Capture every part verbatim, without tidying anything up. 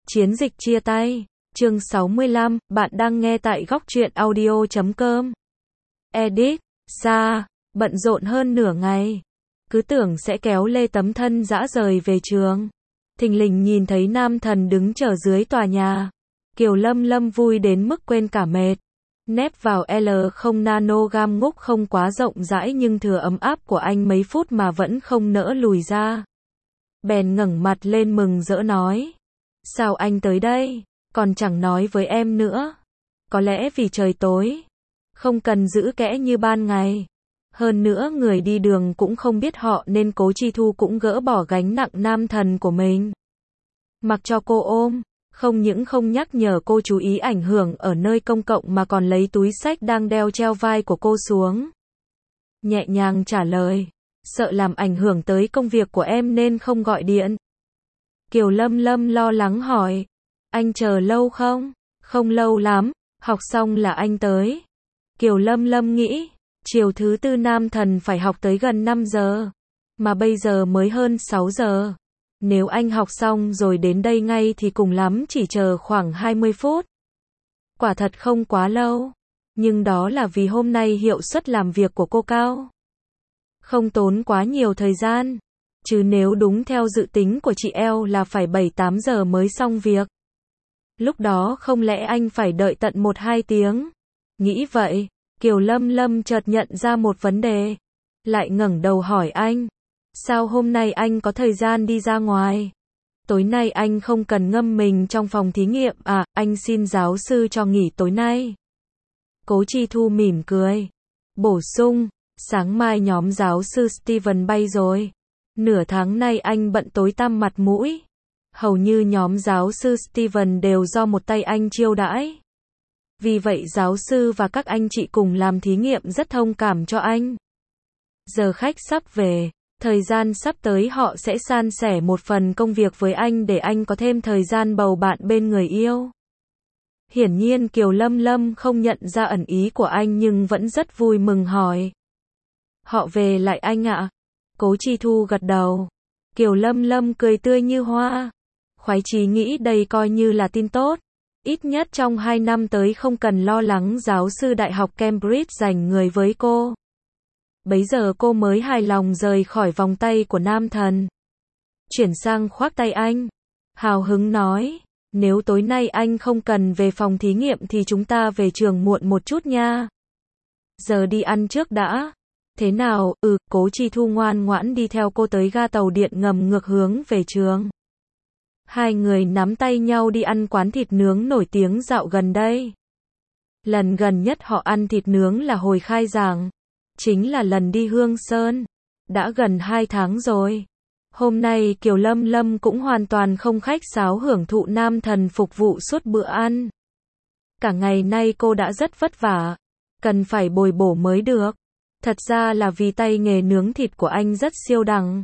Chiến dịch chia tay. Chương sáu mươi lăm, bạn đang nghe tại góc truyện audio chấm com. Edit, Sa, bận rộn hơn nửa ngày. Cứ tưởng sẽ kéo lê tấm thân dã rời về trường. Thình lình nhìn thấy nam thần đứng chờ dưới tòa nhà. Kiều Lâm Lâm vui đến mức quên cả mệt. Nép vào L không nanogram ngúc không quá rộng rãi nhưng thừa ấm áp của anh mấy phút mà vẫn không nỡ lùi ra. Bèn ngẩng mặt lên mừng rỡ nói. Sao anh tới đây? Còn chẳng nói với em nữa. Có lẽ vì trời tối. Không cần giữ kẽ như ban ngày. Hơn nữa người đi đường cũng không biết họ nên Cố Chi Thu cũng gỡ bỏ gánh nặng nam thần của mình. Mặc cho cô ôm. Không những không nhắc nhở cô chú ý ảnh hưởng ở nơi công cộng mà còn lấy túi xách đang đeo treo vai của cô xuống. Nhẹ nhàng trả lời. Sợ làm ảnh hưởng tới công việc của em nên không gọi điện. Kiều Lâm Lâm lo lắng hỏi. Anh chờ lâu không? Không lâu lắm, học xong là anh tới. Kiều Lâm Lâm nghĩ, chiều thứ tư nam thần phải học tới gần năm giờ. Mà bây giờ mới hơn sáu giờ. Nếu anh học xong rồi đến đây ngay thì cùng lắm chỉ chờ khoảng hai mươi phút. Quả thật không quá lâu. Nhưng đó là vì hôm nay hiệu suất làm việc của cô cao. Không tốn quá nhiều thời gian. Chứ nếu đúng theo dự tính của chị eo là phải bảy tám giờ mới xong việc. Lúc đó không lẽ anh phải đợi tận một hai tiếng? Nghĩ vậy, Kiều Lâm Lâm chợt nhận ra một vấn đề. Lại ngẩng đầu hỏi anh. Sao hôm nay anh có thời gian đi ra ngoài? Tối nay anh không cần ngâm mình trong phòng thí nghiệm à, anh xin giáo sư cho nghỉ tối nay. Cố Chi Thu mỉm cười. Bổ sung, sáng mai nhóm giáo sư Steven bay rồi. Nửa tháng nay anh bận tối tăm mặt mũi. Hầu như nhóm giáo sư Steven đều do một tay anh chiêu đãi. Vì vậy giáo sư và các anh chị cùng làm thí nghiệm rất thông cảm cho anh. Giờ khách sắp về, thời gian sắp tới họ sẽ san sẻ một phần công việc với anh để anh có thêm thời gian bầu bạn bên người yêu. Hiển nhiên Kiều Lâm Lâm không nhận ra ẩn ý của anh nhưng vẫn rất vui mừng hỏi. Họ về lại anh ạ? Cố Chi Thu gật đầu. Kiều Lâm Lâm cười tươi như hoa. Khoái chí nghĩ đây coi như là tin tốt. Ít nhất trong hai năm tới không cần lo lắng giáo sư Đại học Cambridge giành người với cô. Bấy giờ cô mới hài lòng rời khỏi vòng tay của nam thần. Chuyển sang khoác tay anh. Hào hứng nói. Nếu tối nay anh không cần về phòng thí nghiệm thì chúng ta về trường muộn một chút nha. Giờ đi ăn trước đã. Thế nào? Ừ, Cố Chi Thu ngoan ngoãn đi theo cô tới ga tàu điện ngầm ngược hướng về trường. Hai người nắm tay nhau đi ăn quán thịt nướng nổi tiếng dạo gần đây. Lần gần nhất họ ăn thịt nướng là hồi khai giảng. Chính là lần đi Hương Sơn. Đã gần hai tháng rồi. Hôm nay Kiều Lâm Lâm cũng hoàn toàn không khách sáo hưởng thụ nam thần phục vụ suốt bữa ăn. Cả ngày nay cô đã rất vất vả. Cần phải bồi bổ mới được. Thật ra là vì tay nghề nướng thịt của anh rất siêu đẳng.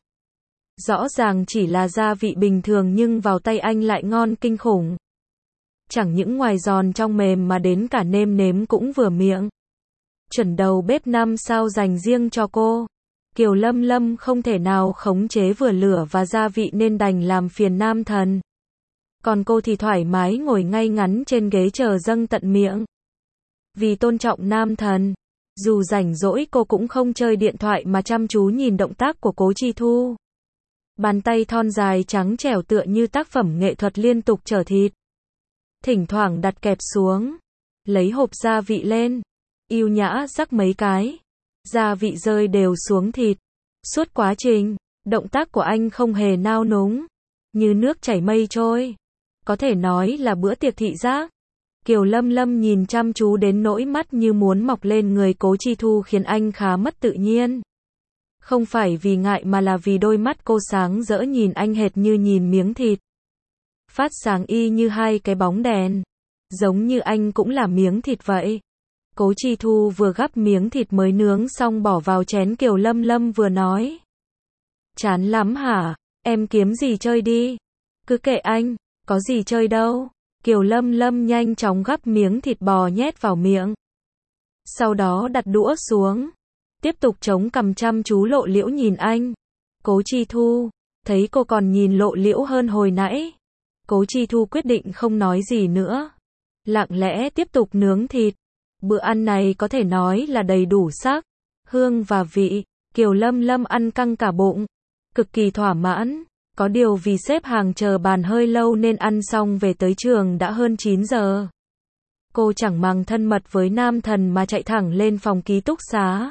Rõ ràng chỉ là gia vị bình thường nhưng vào tay anh lại ngon kinh khủng. Chẳng những ngoài giòn trong mềm mà đến cả nêm nếm cũng vừa miệng. Chuẩn đầu bếp năm sao dành riêng cho cô. Kiều Lâm Lâm không thể nào khống chế vừa lửa và gia vị nên đành làm phiền nam thần. Còn cô thì thoải mái ngồi ngay ngắn trên ghế chờ dâng tận miệng. Vì tôn trọng nam thần, dù rảnh rỗi cô cũng không chơi điện thoại mà chăm chú nhìn động tác của Cố Chi Thu. Bàn tay thon dài trắng trẻo tựa như tác phẩm nghệ thuật liên tục chở thịt. Thỉnh thoảng đặt kẹp xuống. Lấy hộp gia vị lên. Yêu nhã rắc mấy cái. Gia vị rơi đều xuống thịt. Suốt quá trình, động tác của anh không hề nao núng. Như nước chảy mây trôi. Có thể nói là bữa tiệc thị giác. Kiều Lâm Lâm nhìn chăm chú đến nỗi mắt như muốn mọc lên người Cố Chi Thu khiến anh khá mất tự nhiên. Không phải vì ngại mà là vì đôi mắt cô sáng rỡ nhìn anh hệt như nhìn miếng thịt. Phát sáng y như hai cái bóng đèn. Giống như anh cũng là miếng thịt vậy. Cố Chi Thu vừa gắp miếng thịt mới nướng xong bỏ vào chén Kiều Lâm Lâm vừa nói. Chán lắm hả? Em kiếm gì chơi đi. Cứ kệ anh, có gì chơi đâu. Kiều Lâm Lâm nhanh chóng gắp miếng thịt bò nhét vào miệng. Sau đó đặt đũa xuống. Tiếp tục chống cằm chăm chú lộ liễu nhìn anh. Cố Chi Thu, thấy cô còn nhìn lộ liễu hơn hồi nãy. Cố Chi Thu quyết định không nói gì nữa. Lặng lẽ tiếp tục nướng thịt. Bữa ăn này có thể nói là đầy đủ sắc, hương và vị. Kiều Lâm Lâm ăn căng cả bụng. Cực kỳ thỏa mãn. Có điều vì xếp hàng chờ bàn hơi lâu nên ăn xong về tới trường đã hơn chín giờ. Cô chẳng màng thân mật với nam thần mà chạy thẳng lên phòng ký túc xá.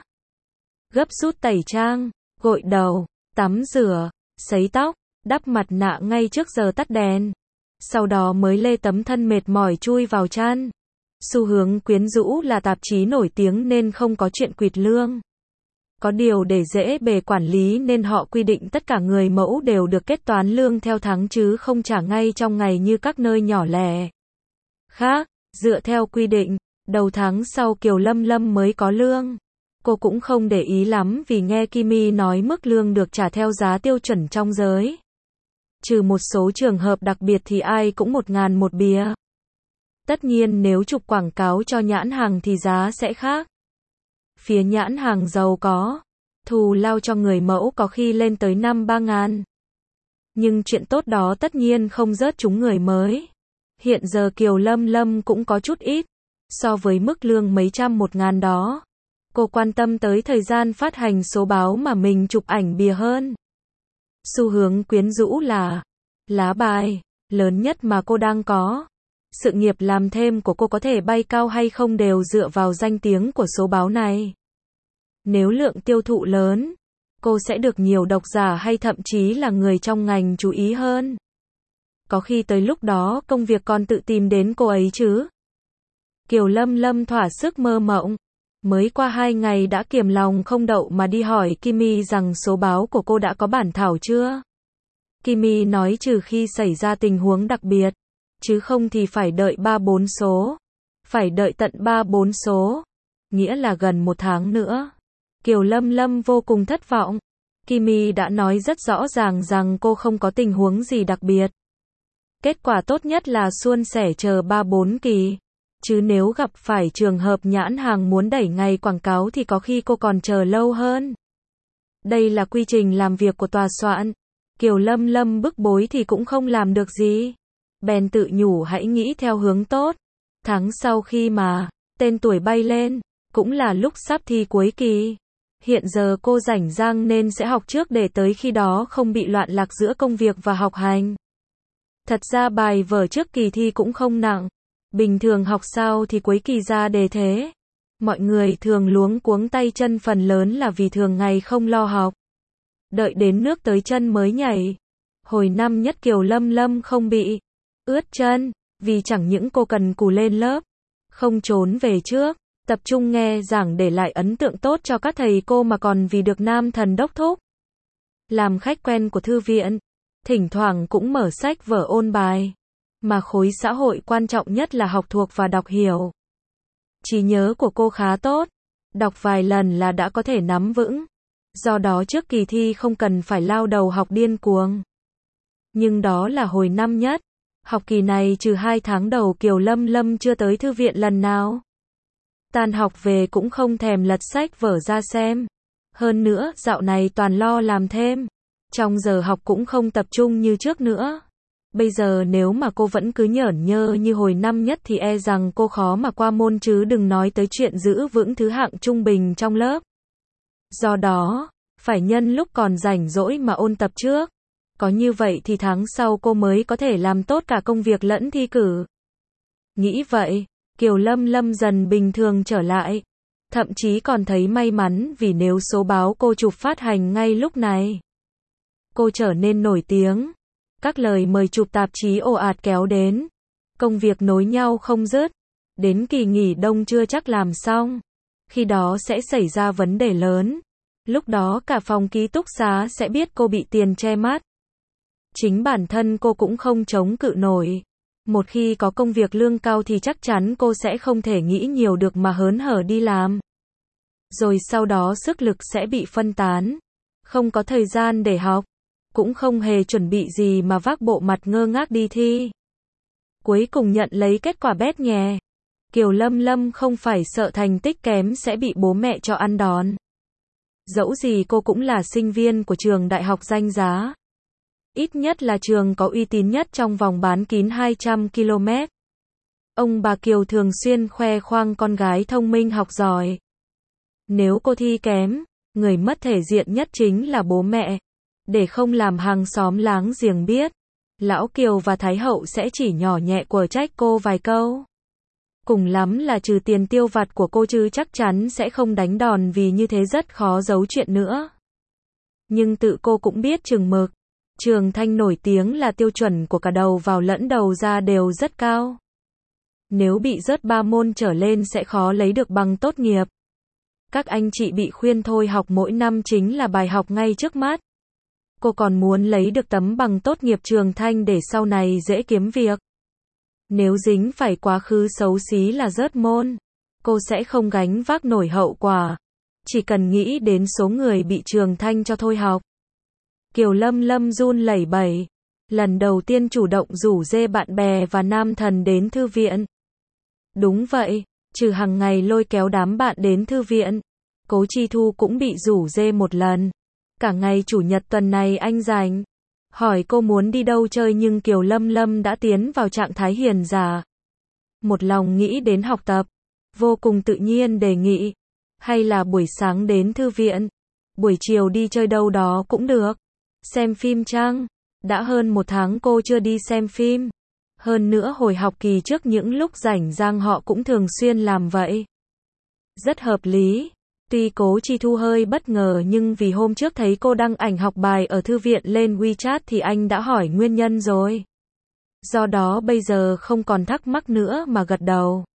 Gấp rút tẩy trang, gội đầu, tắm rửa, sấy tóc, đắp mặt nạ ngay trước giờ tắt đèn. Sau đó mới lê tấm thân mệt mỏi chui vào chăn. Xu hướng quyến rũ là tạp chí nổi tiếng nên không có chuyện quỵt lương. Có điều để dễ bề quản lý nên họ quy định tất cả người mẫu đều được kết toán lương theo tháng chứ không trả ngay trong ngày như các nơi nhỏ lẻ khác. Dựa theo quy định, đầu tháng sau Kiều Lâm Lâm mới có lương. Cô cũng không để ý lắm vì nghe Kimi nói mức lương được trả theo giá tiêu chuẩn trong giới. Trừ một số trường hợp đặc biệt thì ai cũng một ngàn một bìa. Tất nhiên nếu chụp quảng cáo cho nhãn hàng thì giá sẽ khác. Phía nhãn hàng giàu có, thù lao cho người mẫu có khi lên tới năm ba ngàn. Nhưng chuyện tốt đó tất nhiên không rớt trúng người mới. Hiện giờ Kiều Lâm Lâm cũng có chút ít, so với mức lương mấy trăm một ngàn đó. Cô quan tâm tới thời gian phát hành số báo mà mình chụp ảnh bìa hơn. Xu hướng quyến rũ là lá bài lớn nhất mà cô đang có. Sự nghiệp làm thêm của cô có thể bay cao hay không đều dựa vào danh tiếng của số báo này. Nếu lượng tiêu thụ lớn, cô sẽ được nhiều độc giả hay thậm chí là người trong ngành chú ý hơn. Có khi tới lúc đó công việc còn tự tìm đến cô ấy chứ. Kiều Lâm Lâm thỏa sức mơ mộng. Mới qua hai ngày đã kiềm lòng không đậu mà đi hỏi Kimi rằng số báo của cô đã có bản thảo chưa. Kimi nói trừ khi xảy ra tình huống đặc biệt, chứ không thì phải đợi ba bốn số. Phải đợi tận ba bốn số. Nghĩa là gần một tháng nữa. Kiều Lâm Lâm vô cùng thất vọng. Kimi đã nói rất rõ ràng rằng cô không có tình huống gì đặc biệt. Kết quả tốt nhất là suôn sẻ chờ ba bốn kỳ. Chứ nếu gặp phải trường hợp nhãn hàng muốn đẩy ngày quảng cáo thì có khi cô còn chờ lâu hơn. Đây là quy trình làm việc của tòa soạn. Kiều Lâm Lâm bức bối thì cũng không làm được gì. Bèn tự nhủ hãy nghĩ theo hướng tốt. Tháng sau khi mà tên tuổi bay lên, cũng là lúc sắp thi cuối kỳ. Hiện giờ cô rảnh rang nên sẽ học trước để tới khi đó không bị loạn lạc giữa công việc và học hành. Thật ra bài vở trước kỳ thi cũng không nặng. Bình thường học sao thì cuối kỳ ra đề thế. Mọi người thường luống cuống tay chân phần lớn là vì thường ngày không lo học. Đợi đến nước tới chân mới nhảy. Hồi năm nhất Kiều Lâm Lâm không bị ướt chân, vì chẳng những cô cần cù lên lớp, không trốn về trước, tập trung nghe giảng để lại ấn tượng tốt cho các thầy cô mà còn vì được nam thần đốc thúc. Làm khách quen của thư viện, thỉnh thoảng cũng mở sách vở ôn bài. Mà khối xã hội quan trọng nhất là học thuộc và đọc hiểu. Trí nhớ của cô khá tốt, đọc vài lần là đã có thể nắm vững. Do đó trước kỳ thi không cần phải lao đầu học điên cuồng. Nhưng đó là hồi năm nhất. Học kỳ này trừ hai tháng đầu Kiều Lâm Lâm chưa tới thư viện lần nào. Tan học về cũng không thèm lật sách vở ra xem. Hơn nữa, dạo này toàn lo làm thêm. Trong giờ học cũng không tập trung như trước nữa. Bây giờ nếu mà cô vẫn cứ nhởn nhơ như hồi năm nhất thì e rằng cô khó mà qua môn chứ đừng nói tới chuyện giữ vững thứ hạng trung bình trong lớp. Do đó, phải nhân lúc còn rảnh rỗi mà ôn tập trước. Có như vậy thì tháng sau cô mới có thể làm tốt cả công việc lẫn thi cử. Nghĩ vậy, Kiều Lâm Lâm dần bình thường trở lại. Thậm chí còn thấy may mắn vì nếu số báo cô chụp phát hành ngay lúc này, cô trở nên nổi tiếng. Các lời mời chụp tạp chí ồ ạt kéo đến. Công việc nối nhau không dứt. Đến kỳ nghỉ đông chưa chắc làm xong. Khi đó sẽ xảy ra vấn đề lớn. Lúc đó cả phòng ký túc xá sẽ biết cô bị tiền che mắt. Chính bản thân cô cũng không chống cự nổi. Một khi có công việc lương cao thì chắc chắn cô sẽ không thể nghĩ nhiều được mà hớn hở đi làm. Rồi sau đó sức lực sẽ bị phân tán. Không có thời gian để học. Cũng không hề chuẩn bị gì mà vác bộ mặt ngơ ngác đi thi. Cuối cùng nhận lấy kết quả bét nhè. Kiều Lâm Lâm không phải sợ thành tích kém sẽ bị bố mẹ cho ăn đòn. Dẫu gì cô cũng là sinh viên của trường đại học danh giá. Ít nhất là trường có uy tín nhất trong vòng bán kính hai trăm ki lô mét. Ông bà Kiều thường xuyên khoe khoang con gái thông minh học giỏi. Nếu cô thi kém, người mất thể diện nhất chính là bố mẹ. Để không làm hàng xóm láng giềng biết, Lão Kiều và Thái Hậu sẽ chỉ nhỏ nhẹ quở trách cô vài câu. Cùng lắm là trừ tiền tiêu vặt của cô chứ chắc chắn sẽ không đánh đòn vì như thế rất khó giấu chuyện nữa. Nhưng tự cô cũng biết chừng mực. Trường Thanh nổi tiếng là tiêu chuẩn của cả đầu vào lẫn đầu ra đều rất cao. Nếu bị rớt ba môn trở lên sẽ khó lấy được bằng tốt nghiệp. Các anh chị bị khuyên thôi học mỗi năm chính là bài học ngay trước mắt. Cô còn muốn lấy được tấm bằng tốt nghiệp Trường Thanh để sau này dễ kiếm việc. Nếu dính phải quá khứ xấu xí là rớt môn, cô sẽ không gánh vác nổi hậu quả. Chỉ cần nghĩ đến số người bị Trường Thanh cho thôi học. Kiều Lâm Lâm run lẩy bẩy. Lần đầu tiên chủ động rủ rê bạn bè và nam thần đến thư viện. Đúng vậy, trừ hàng ngày lôi kéo đám bạn đến thư viện, Cố Chi Thu cũng bị rủ rê một lần. Cả ngày chủ nhật tuần này anh rảnh. Hỏi cô muốn đi đâu chơi nhưng Kiều Lâm Lâm đã tiến vào trạng thái hiền giả. Một lòng nghĩ đến học tập. Vô cùng tự nhiên đề nghị. Hay là buổi sáng đến thư viện. Buổi chiều đi chơi đâu đó cũng được. Xem phim chăng? Đã hơn một tháng cô chưa đi xem phim. Hơn nữa hồi học kỳ trước những lúc rảnh rang họ cũng thường xuyên làm vậy. Rất hợp lý. Tuy Cố Chi Thu hơi bất ngờ nhưng vì hôm trước thấy cô đăng ảnh học bài ở thư viện lên WeChat thì anh đã hỏi nguyên nhân rồi. Do đó bây giờ không còn thắc mắc nữa mà gật đầu.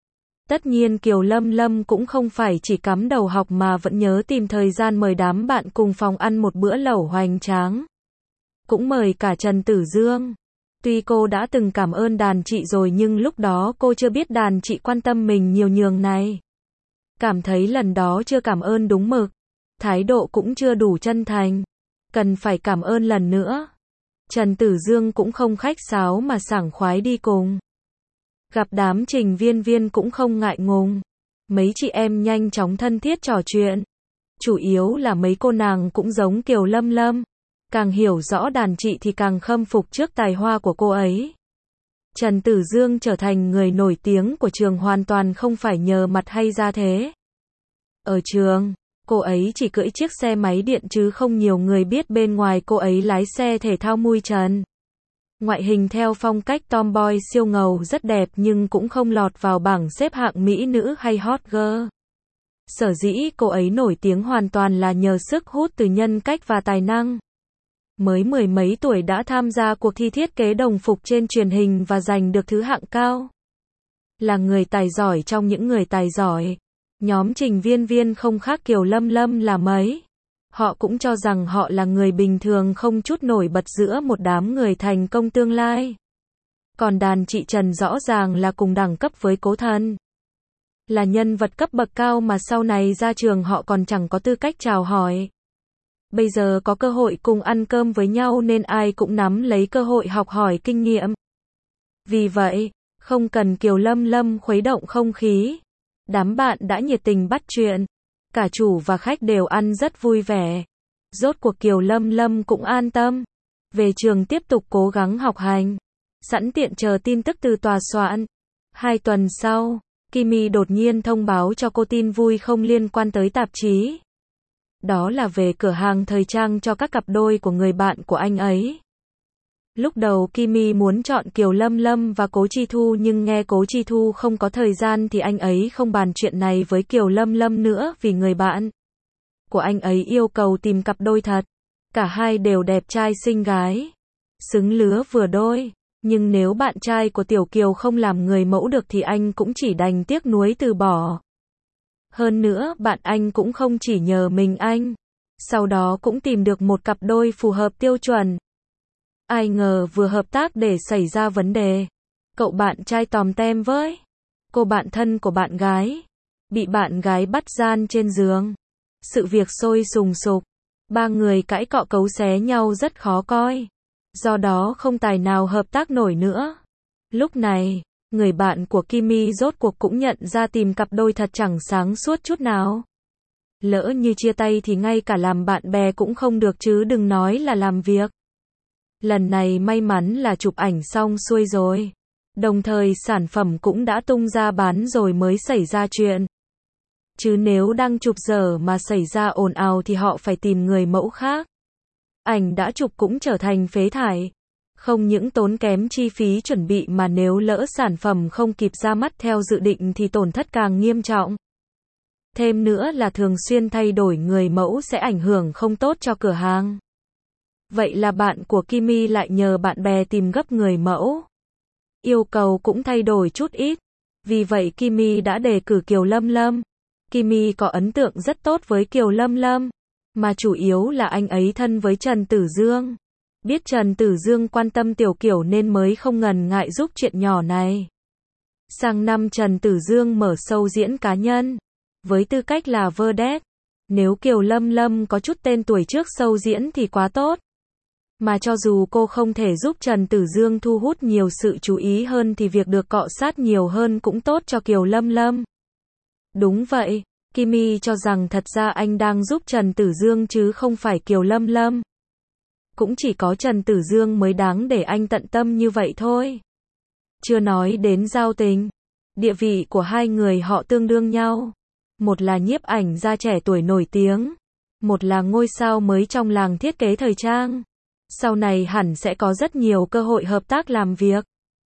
Tất nhiên Kiều Lâm Lâm cũng không phải chỉ cắm đầu học mà vẫn nhớ tìm thời gian mời đám bạn cùng phòng ăn một bữa lẩu hoành tráng. Cũng mời cả Trần Tử Dương. Tuy cô đã từng cảm ơn đàn chị rồi nhưng lúc đó cô chưa biết đàn chị quan tâm mình nhiều nhường này. Cảm thấy lần đó chưa cảm ơn đúng mực. Thái độ cũng chưa đủ chân thành. Cần phải cảm ơn lần nữa. Trần Tử Dương cũng không khách sáo mà sảng khoái đi cùng. Gặp đám Trình Viên Viên cũng không ngại ngùng. Mấy chị em nhanh chóng thân thiết trò chuyện. Chủ yếu là mấy cô nàng cũng giống Kiều Lâm Lâm. Càng hiểu rõ đàn chị thì càng khâm phục trước tài hoa của cô ấy. Trần Tử Dương trở thành người nổi tiếng của trường hoàn toàn không phải nhờ mặt hay ra thế. Ở trường, cô ấy chỉ cưỡi chiếc xe máy điện chứ không nhiều người biết bên ngoài cô ấy lái xe thể thao mui trần. Ngoại hình theo phong cách tomboy siêu ngầu rất đẹp nhưng cũng không lọt vào bảng xếp hạng mỹ nữ hay hot girl. Sở dĩ cô ấy nổi tiếng hoàn toàn là nhờ sức hút từ nhân cách và tài năng. Mới mười mấy tuổi đã tham gia cuộc thi thiết kế đồng phục trên truyền hình và giành được thứ hạng cao. Là người tài giỏi trong những người tài giỏi. Nhóm Trình Viên Viên không khác Kiều Lâm Lâm là mấy. Họ cũng cho rằng họ là người bình thường không chút nổi bật giữa một đám người thành công tương lai. Còn đàn chị Trần rõ ràng là cùng đẳng cấp với Cố Thần. Là nhân vật cấp bậc cao mà sau này ra trường họ còn chẳng có tư cách chào hỏi. Bây giờ có cơ hội cùng ăn cơm với nhau nên ai cũng nắm lấy cơ hội học hỏi kinh nghiệm. Vì vậy, không cần Kiều Lâm Lâm khuấy động không khí. Đám bạn đã nhiệt tình bắt chuyện. Cả chủ và khách đều ăn rất vui vẻ. Rốt cuộc Kiều Lâm Lâm cũng an tâm. Về trường tiếp tục cố gắng học hành. Sẵn tiện chờ tin tức từ tòa soạn. Hai tuần sau, Kimi đột nhiên thông báo cho cô tin vui không liên quan tới tạp chí. Đó là về cửa hàng thời trang cho các cặp đôi của người bạn của anh ấy. Lúc đầu Kimi muốn chọn Kiều Lâm Lâm và Cố Chi Thu nhưng nghe Cố Chi Thu không có thời gian thì anh ấy không bàn chuyện này với Kiều Lâm Lâm nữa vì người bạn của anh ấy yêu cầu tìm cặp đôi thật. Cả hai đều đẹp trai xinh gái. Xứng lứa vừa đôi. Nhưng nếu bạn trai của Tiểu Kiều không làm người mẫu được thì anh cũng chỉ đành tiếc nuối từ bỏ. Hơn nữa bạn anh cũng không chỉ nhờ mình anh. Sau đó cũng tìm được một cặp đôi phù hợp tiêu chuẩn. Ai ngờ vừa hợp tác để xảy ra vấn đề. Cậu bạn trai tòm tem với cô bạn thân của bạn gái. Bị bạn gái bắt gian trên giường. Sự việc sôi sùng sục. Ba người cãi cọ cấu xé nhau rất khó coi. Do đó không tài nào hợp tác nổi nữa. Lúc này, người bạn của Kimi rốt cuộc cũng nhận ra tìm cặp đôi thật chẳng sáng suốt chút nào. Lỡ như chia tay thì ngay cả làm bạn bè cũng không được chứ đừng nói là làm việc. Lần này may mắn là chụp ảnh xong xuôi rồi. Đồng thời sản phẩm cũng đã tung ra bán rồi mới xảy ra chuyện. Chứ nếu đang chụp dở mà xảy ra ồn ào thì họ phải tìm người mẫu khác. Ảnh đã chụp cũng trở thành phế thải. Không những tốn kém chi phí chuẩn bị mà nếu lỡ sản phẩm không kịp ra mắt theo dự định thì tổn thất càng nghiêm trọng. Thêm nữa là thường xuyên thay đổi người mẫu sẽ ảnh hưởng không tốt cho cửa hàng. Vậy là bạn của Kimi lại nhờ bạn bè tìm gấp người mẫu. Yêu cầu cũng thay đổi chút ít. Vì vậy Kimi đã đề cử Kiều Lâm Lâm. Kimi có ấn tượng rất tốt với Kiều Lâm Lâm. Mà chủ yếu là anh ấy thân với Trần Tử Dương. Biết Trần Tử Dương quan tâm Tiểu Kiều nên mới không ngần ngại giúp chuyện nhỏ này. Sang năm Trần Tử Dương mở show diễn cá nhân. Với tư cách là vedette. Nếu Kiều Lâm Lâm có chút tên tuổi trước show diễn thì quá tốt. Mà cho dù cô không thể giúp Trần Tử Dương thu hút nhiều sự chú ý hơn thì việc được cọ sát nhiều hơn cũng tốt cho Kiều Lâm Lâm. Đúng vậy, Kimi cho rằng thật ra anh đang giúp Trần Tử Dương chứ không phải Kiều Lâm Lâm. Cũng chỉ có Trần Tử Dương mới đáng để anh tận tâm như vậy thôi. Chưa nói đến giao tình. Địa vị của hai người họ tương đương nhau. Một là nhiếp ảnh gia trẻ tuổi nổi tiếng. Một là ngôi sao mới trong làng thiết kế thời trang. Sau này hẳn sẽ có rất nhiều cơ hội hợp tác làm việc.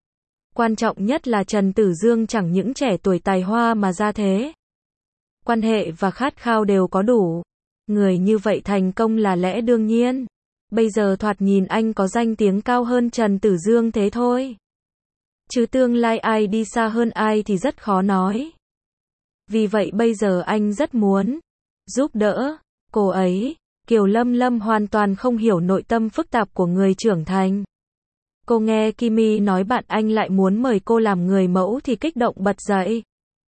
Quan trọng nhất là Trần Tử Dương chẳng những trẻ tuổi tài hoa mà ra thế. Quan hệ và khát khao đều có đủ. Người như vậy thành công là lẽ đương nhiên. Bây giờ thoạt nhìn anh có danh tiếng cao hơn Trần Tử Dương thế thôi. Chứ tương lai ai đi xa hơn ai thì rất khó nói. Vì vậy bây giờ anh rất muốn giúp đỡ cô ấy. Kiều Lâm Lâm hoàn toàn không hiểu nội tâm phức tạp của người trưởng thành. Cô nghe Kimi nói bạn anh lại muốn mời cô làm người mẫu thì kích động bật dậy.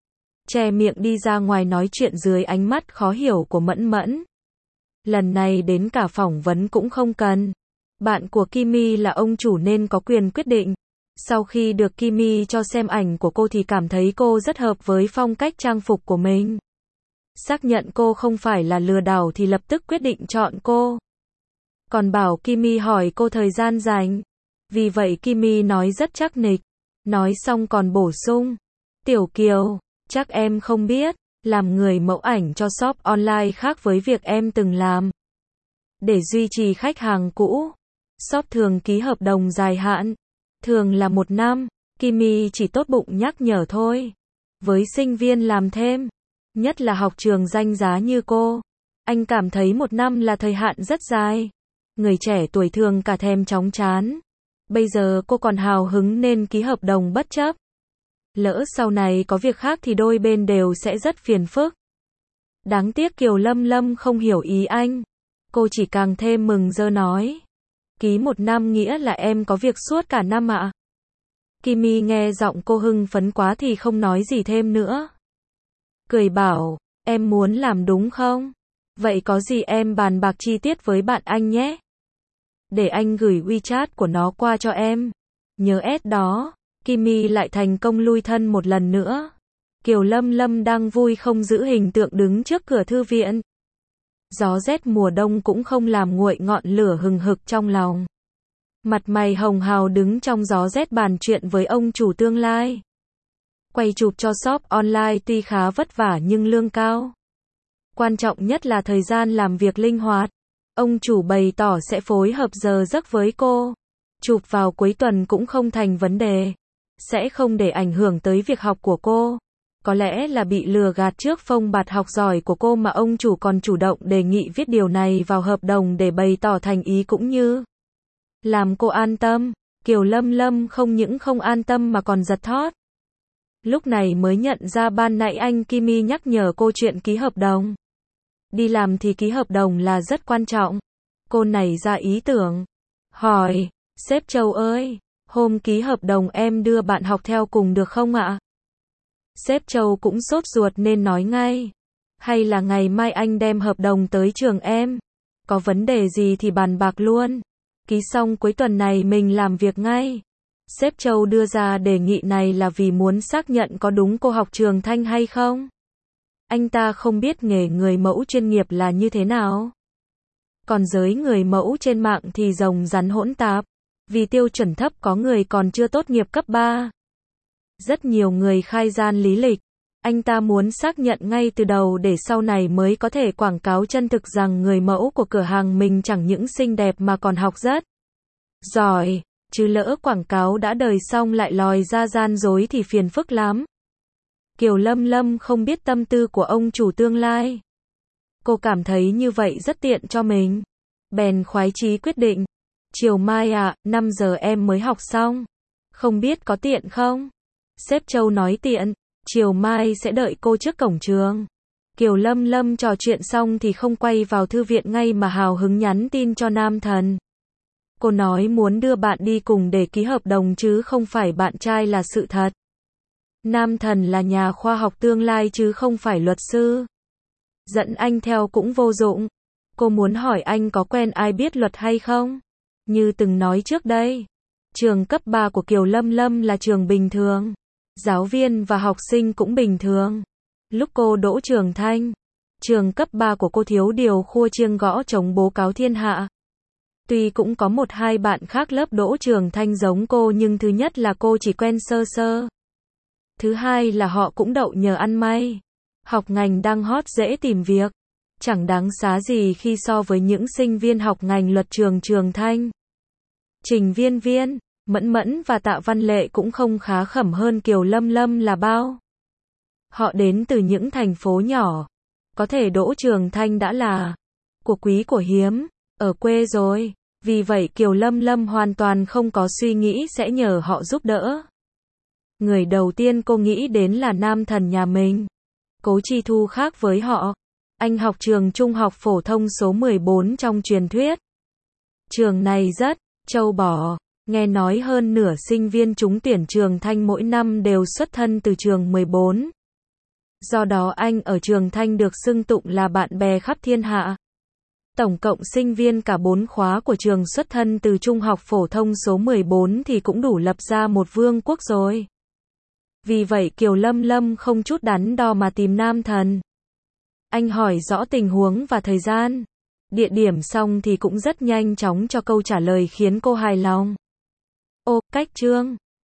Che miệng đi ra ngoài nói chuyện dưới ánh mắt khó hiểu của Mẫn Mẫn. Lần này đến cả phỏng vấn cũng không cần. Bạn của Kimi là ông chủ nên có quyền quyết định. Sau khi được Kimi cho xem ảnh của cô thì cảm thấy cô rất hợp với phong cách trang phục của mình. Xác nhận cô không phải là lừa đảo thì lập tức quyết định chọn cô. Còn bảo Kimi hỏi cô thời gian rảnh. Vì vậy Kimi nói rất chắc nịch. Nói xong còn bổ sung. Tiểu Kiều, chắc em không biết, làm người mẫu ảnh cho shop online khác với việc em từng làm. Để duy trì khách hàng cũ, shop thường ký hợp đồng dài hạn. Thường là một năm, Kimi chỉ tốt bụng nhắc nhở thôi. Với sinh viên làm thêm, nhất là học trường danh giá như cô, anh cảm thấy một năm là thời hạn rất dài. Người trẻ tuổi thường cả thèm chóng chán. Bây giờ cô còn hào hứng nên ký hợp đồng bất chấp. Lỡ sau này có việc khác thì đôi bên đều sẽ rất phiền phức. Đáng tiếc Kiều Lâm Lâm không hiểu ý anh. Cô chỉ càng thêm mừng rỡ nói. Ký một năm nghĩa là em có việc suốt cả năm ạ. Kimi nghe giọng cô hưng phấn quá thì không nói gì thêm nữa. Cười bảo, em muốn làm đúng không? Vậy có gì em bàn bạc chi tiết với bạn anh nhé. Để anh gửi WeChat của nó qua cho em. Nhớ add đó. Kimi lại thành công lui thân một lần nữa. Kiều Lâm Lâm đang vui không giữ hình tượng đứng trước cửa thư viện. Gió rét mùa đông cũng không làm nguội ngọn lửa hừng hực trong lòng. Mặt mày hồng hào đứng trong gió rét bàn chuyện với ông chủ tương lai. Quay chụp cho shop online tuy khá vất vả nhưng lương cao. Quan trọng nhất là thời gian làm việc linh hoạt. Ông chủ bày tỏ sẽ phối hợp giờ giấc với cô. Chụp vào cuối tuần cũng không thành vấn đề. Sẽ không để ảnh hưởng tới việc học của cô. Có lẽ là bị lừa gạt trước phông bạt học giỏi của cô mà ông chủ còn chủ động đề nghị viết điều này vào hợp đồng để bày tỏ thành ý cũng như làm cô an tâm. Kiều Lâm Lâm không những không an tâm mà còn giật thót. Lúc này mới nhận ra ban nãy anh Kimi nhắc nhở cô chuyện ký hợp đồng. Đi làm thì ký hợp đồng là rất quan trọng. Cô nảy ra ý tưởng. Hỏi, sếp Châu ơi, hôm ký hợp đồng em đưa bạn học theo cùng được không ạ? Sếp Châu cũng sốt ruột nên nói ngay. Hay là ngày mai anh đem hợp đồng tới trường em? Có vấn đề gì thì bàn bạc luôn. Ký xong cuối tuần này mình làm việc ngay. Sếp Châu đưa ra đề nghị này là vì muốn xác nhận có đúng cô học trường Thanh hay không. Anh ta không biết nghề người mẫu chuyên nghiệp là như thế nào. Còn giới người mẫu trên mạng thì rồng rắn hỗn tạp. Vì tiêu chuẩn thấp có người còn chưa tốt nghiệp cấp ba. Rất nhiều người khai gian lý lịch. Anh ta muốn xác nhận ngay từ đầu để sau này mới có thể quảng cáo chân thực rằng người mẫu của cửa hàng mình chẳng những xinh đẹp mà còn học rất giỏi, chứ lỡ quảng cáo đã đời xong lại lòi ra gian dối thì phiền phức lắm. Kiều Lâm Lâm không biết tâm tư của ông chủ tương lai. Cô cảm thấy như vậy rất tiện cho mình. Bèn khoái chí quyết định. Chiều mai ạ, năm giờ em mới học xong. Không biết có tiện không? Sếp Châu nói tiện. Chiều mai sẽ đợi cô trước cổng trường. Kiều Lâm Lâm trò chuyện xong thì không quay vào thư viện ngay mà hào hứng nhắn tin cho Nam Thần. Cô nói muốn đưa bạn đi cùng để ký hợp đồng chứ không phải bạn trai là sự thật. Nam Thần là nhà khoa học tương lai chứ không phải luật sư. Dẫn anh theo cũng vô dụng. Cô muốn hỏi anh có quen ai biết luật hay không? Như từng nói trước đây, trường cấp ba của Kiều Lâm Lâm là trường bình thường. Giáo viên và học sinh cũng bình thường. Lúc cô đỗ trường Thanh, trường cấp ba của cô thiếu điều khua chiêng gõ trống bố cáo thiên hạ. Tuy cũng có một hai bạn khác lớp đỗ trường Thanh giống cô nhưng thứ nhất là cô chỉ quen sơ sơ. Thứ hai là họ cũng đậu nhờ ăn may. Học ngành đang hot dễ tìm việc. Chẳng đáng giá gì khi so với những sinh viên học ngành luật trường trường Thanh. Trình Viên Viên, Mẫn Mẫn và Tạ Văn Lệ cũng không khá khẩm hơn Kiều Lâm Lâm là bao. Họ đến từ những thành phố nhỏ. Có thể đỗ trường Thanh đã là của quý của hiếm, ở quê rồi. Vì vậy Kiều Lâm Lâm hoàn toàn không có suy nghĩ sẽ nhờ họ giúp đỡ. Người đầu tiên cô nghĩ đến là Nam Thần nhà mình. Cố Chi Thu khác với họ. Anh học trường trung học phổ thông số mười bốn trong truyền thuyết. Trường này rất trâu bò. Nghe nói hơn nửa sinh viên trúng tuyển trường Thanh mỗi năm đều xuất thân từ trường mười bốn. Do đó anh ở trường Thanh được xưng tụng là bạn bè khắp thiên hạ. Tổng cộng sinh viên cả bốn khóa của trường xuất thân từ trung học phổ thông số mười bốn thì cũng đủ lập ra một vương quốc rồi. Vì vậy Kiều Lâm Lâm không chút đắn đo mà tìm Nam Thần. Anh hỏi rõ tình huống và thời gian, địa điểm xong thì cũng rất nhanh chóng cho câu trả lời khiến cô hài lòng. Ô, cách Trương